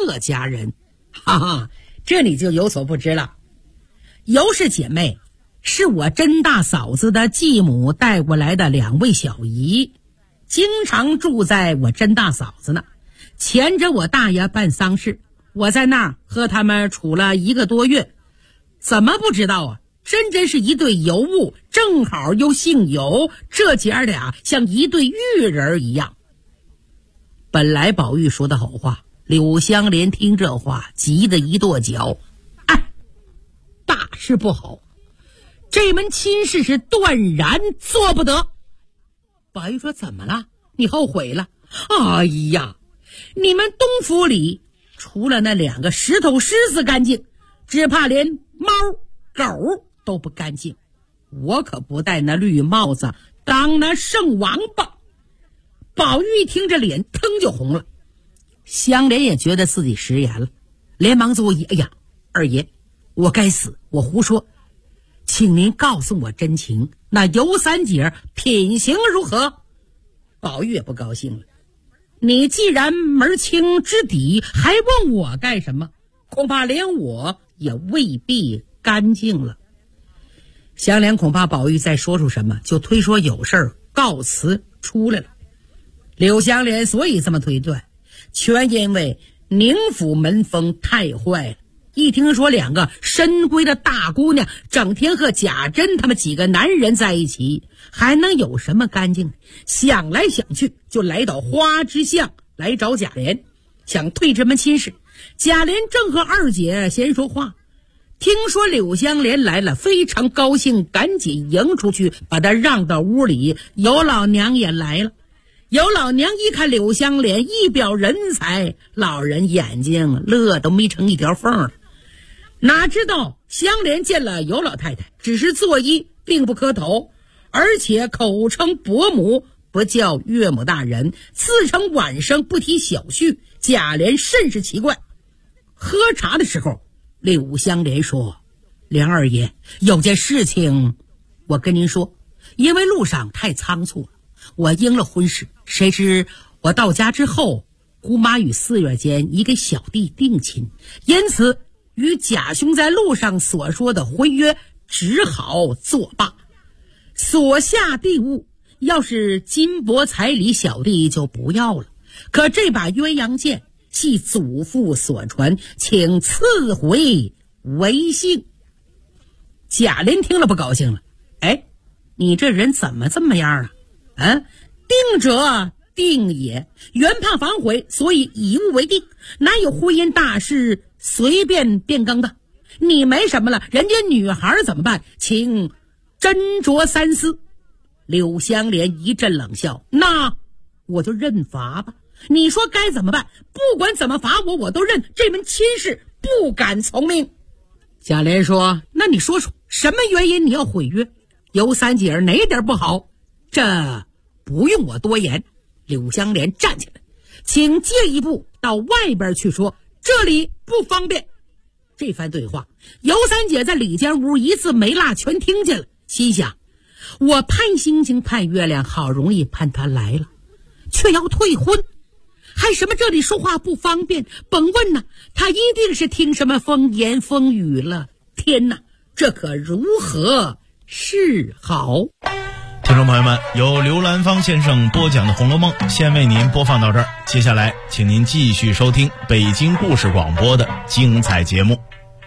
乐家人。哈哈，这你就有所不知了。尤氏姐妹是我甄大嫂子的继母带过来的2位小姨，经常住在我甄大嫂子那。前着我大爷办丧事，我在那儿和他们处了1个多月。怎么不知道啊？真是一对尤物，正好又姓尤，这姐儿俩像一对玉人一样。本来宝玉说的好话，柳湘莲听这话急得一跺脚，大事不好，这门亲事是断然做不得。宝玉说怎么了？你后悔了？哎呀，你们东府里除了那2个石头狮子干净，只怕连猫狗都不干净。我可不戴那绿帽子当那圣王八。宝玉一听这脸腾就红了，香莲也觉得自己食言了，连忙作揖：哎呀，二爷，我该死，我胡说，请您告诉我真情，那尤三姐品行如何？宝玉也不高兴了，你既然门清之底，还问我干什么？恐怕连我也未必干净了。香莲恐怕宝玉再说出什么，就推说有事儿，告辞出来了。柳湘莲所以这么推断，全因为宁府门风太坏了。一听说2个深闺的大姑娘整天和贾珍他们几个男人在一起，还能有什么干净？想来想去，就来到花之巷来找贾琏，想退这门亲事。贾琏正和二姐闲说话，听说柳湘莲来了，非常高兴，赶紧迎出去，把她让到屋里。尤老娘也来了。尤老娘一看柳湘莲一表人才，老人眼睛乐都眯成一条缝了。哪知道香莲见了尤老太太，只是作揖，并不磕头，而且口称伯母，不叫岳母大人，自称晚生，不提小婿。贾琏甚是奇怪。喝茶的时候，柳湘莲说：梁二爷，有件事情我跟您说，因为路上太仓促了，我应了婚事，谁知我到家之后，姑妈与4月间已给小弟定亲，因此与贾兄在路上所说的婚约只好作罢。所下地物要是金帛彩礼，小弟就不要了，可这把鸳鸯剑系祖父所传，请赐回为幸。贾琏听了不高兴了，你这人怎么这么样啊？定者定也，原怕反悔，所以以物为定，哪有婚姻大事随便变更的？你没什么了，人家女孩怎么办？请斟酌三思。柳湘莲一阵冷笑：那我就认罚吧，你说该怎么办？不管怎么罚我都认，这门亲事不敢从命。贾琏说：那你说说什么原因你要毁约？尤三姐哪点不好？这不用我多言。柳湘莲站起来，请借一步到外边去说，这里不方便。这番对话，尤三姐在里间屋一字没落全听见了，心想：我盼星星盼月亮，好容易盼他来了，却要退婚，还什么这里说话不方便？甭问呐，他一定是听什么风言风语了。天哪，这可如何是好？ 听众朋友们，由刘兰芳先生播讲的《红楼梦》先为您播放到这儿，接下来请您继续收听北京故事广播的精彩节目。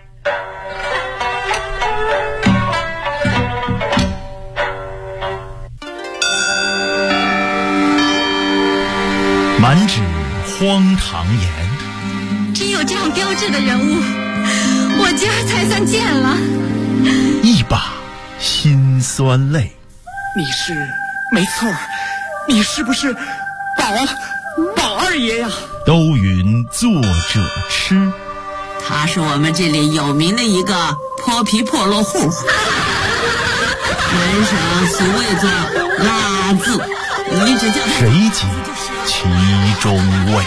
满纸荒唐言， 只有这样标致的人物，我今儿才算见了。 一把辛酸泪。 你是没错，你是不是宝二爷呀？ 都云作者痴， 他是我们这里有名的一个泼皮破落户，人生俗谓作拉字，你只叫谁解其中味？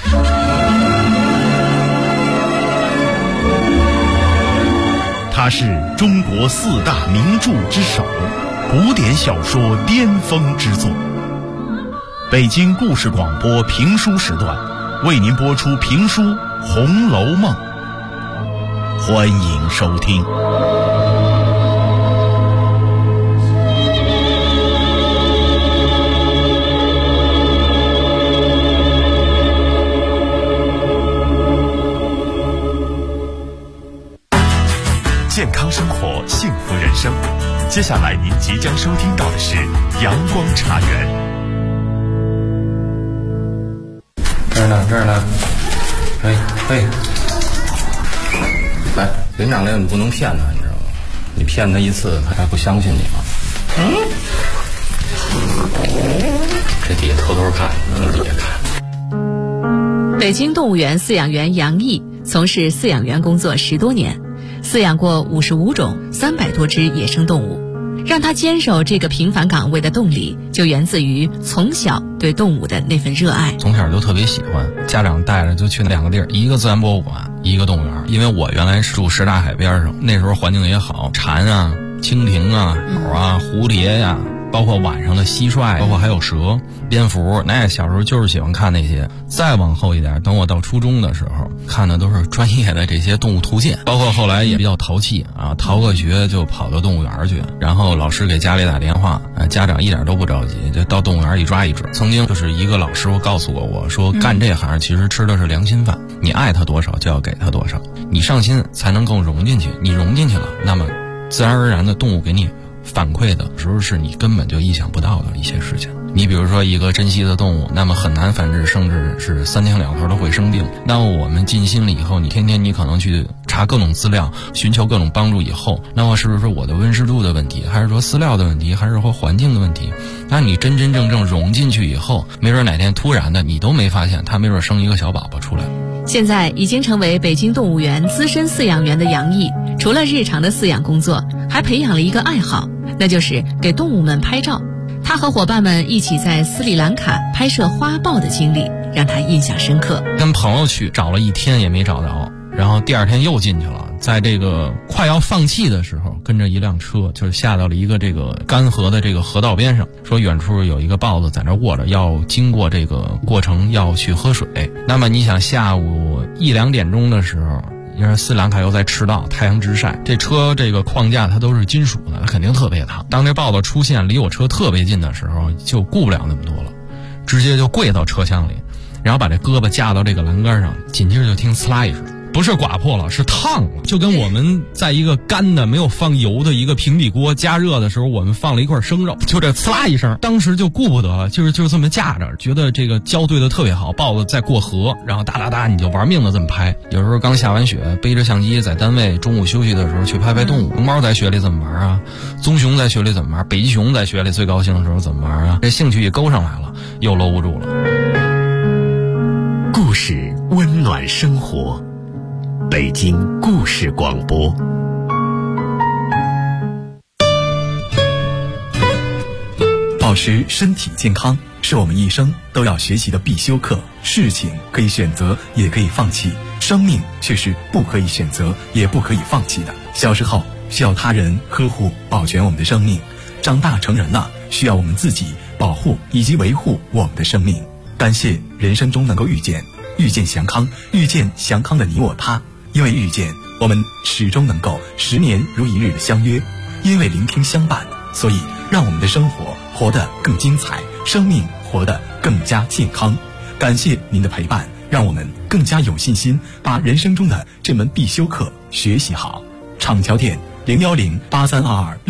他是中国4大名著之首，古典小说巅峰之作。北京故事广播评书时段为您播出评书《 红楼梦》，欢迎收听。 健康生活，幸福人生。接下来您即将收听到的是阳光茶园。 这儿呢，嘿，来，领长令你不能骗他，你知道吗？你骗他一次，他还不相信你吗？这底下偷偷看，底下看。 北京动物园饲养员杨毅从事饲养员工作10多年，饲养过55种300多只野生动物。让他坚守这个平凡岗位的动力，就源自于从小对动物的那份热爱。 从小就特别喜欢，家长带着就去2个地儿，一个自然博物馆，一个动物园。因为我原来是住什刹海边上，那时候环境也好，蝉啊、蜻蜓啊、鸟啊、蝴蝶呀，包括晚上的蟋蟀，包括还有蛇、蝙蝠，那小时候就是喜欢看那些。再往后一点，等我到初中的时候，看的都是专业的这些动物图鉴，包括后来也比较淘气啊，逃个学就跑到动物园去，然后老师给家里打电话，家长一点都不着急，就到动物园一抓一只。曾经就是一个老师傅告诉过我说，干这行其实吃的是良心饭，你爱他多少就要给他多少，你上心才能更融进去，你融进去了，那么自然而然的动物给你反馈的时候是你根本就意想不到的一些事情。你比如说一个珍稀的动物，那么很难繁殖，甚至是3天2头都会生病。那么我们尽心了以后，你天天你可能去查各种资料，寻求各种帮助以后，那么是不是我的温湿度的问题，还是说饲料的问题，还是说环境的问题？那你真真正正融进去以后，没准哪天突然的你都没发现，它没准生一个小宝宝出来。 现在已经成为北京动物园资深饲养员的杨毅，除了日常的饲养工作，还培养了一个爱好，那就是给动物们拍照。他和伙伴们一起在斯里兰卡拍摄花豹的经历让他印象深刻。 跟朋友去找了1天也没找着，然后第2天又进去了，在这个快要放弃的时候，跟着一辆车就是下到了一个这个干河的这个河道边上，说远处有一个豹子在那卧着，要经过这个过程要去喝水。那么你想下午1、2点钟的时候，因为斯里兰卡又在赤道，太阳直晒，这车这个框架它都是金属的，它肯定特别烫。当这豹子出现离我车特别近的时候，就顾不了那么多了，直接就跪到车厢里，然后把这胳膊架到这个栏杆上，紧接着就听呲啦一声，不是刮破了，是烫了，就跟我们在一个干的没有放油的一个平底锅加热的时候，我们放了一块生肉，就这呲啦一声，当时就顾不得了，就是这么架着，觉得这个胶对的特别好，豹子在过河，然后哒哒哒你就玩命的这么拍。有时候刚下完雪，背着相机在单位中午休息的时候去拍拍动物，龙猫在雪里怎么玩啊，棕熊在雪里怎么玩，北极熊在雪里最高兴的时候怎么玩啊，这兴趣也勾上来了，又搂不住了。 故事温暖生活，北京故事广播。 保持身体健康是我们一生都要学习的必修课。事情可以选择，也可以放弃，生命却是不可以选择，也不可以放弃的。小时候需要他人呵护保全我们的生命，长大成人了需要我们自己保护以及维护我们的生命。感谢人生中能够遇见祥康，遇见祥康的你我他。因为遇见，我们始终能够10年如一日的相约；因为聆听相伴，所以让我们的生活活得更精彩，生命活得更加健康。感谢您的陪伴，让我们更加有信心把人生中的这门必修课学习好。厂桥店0108322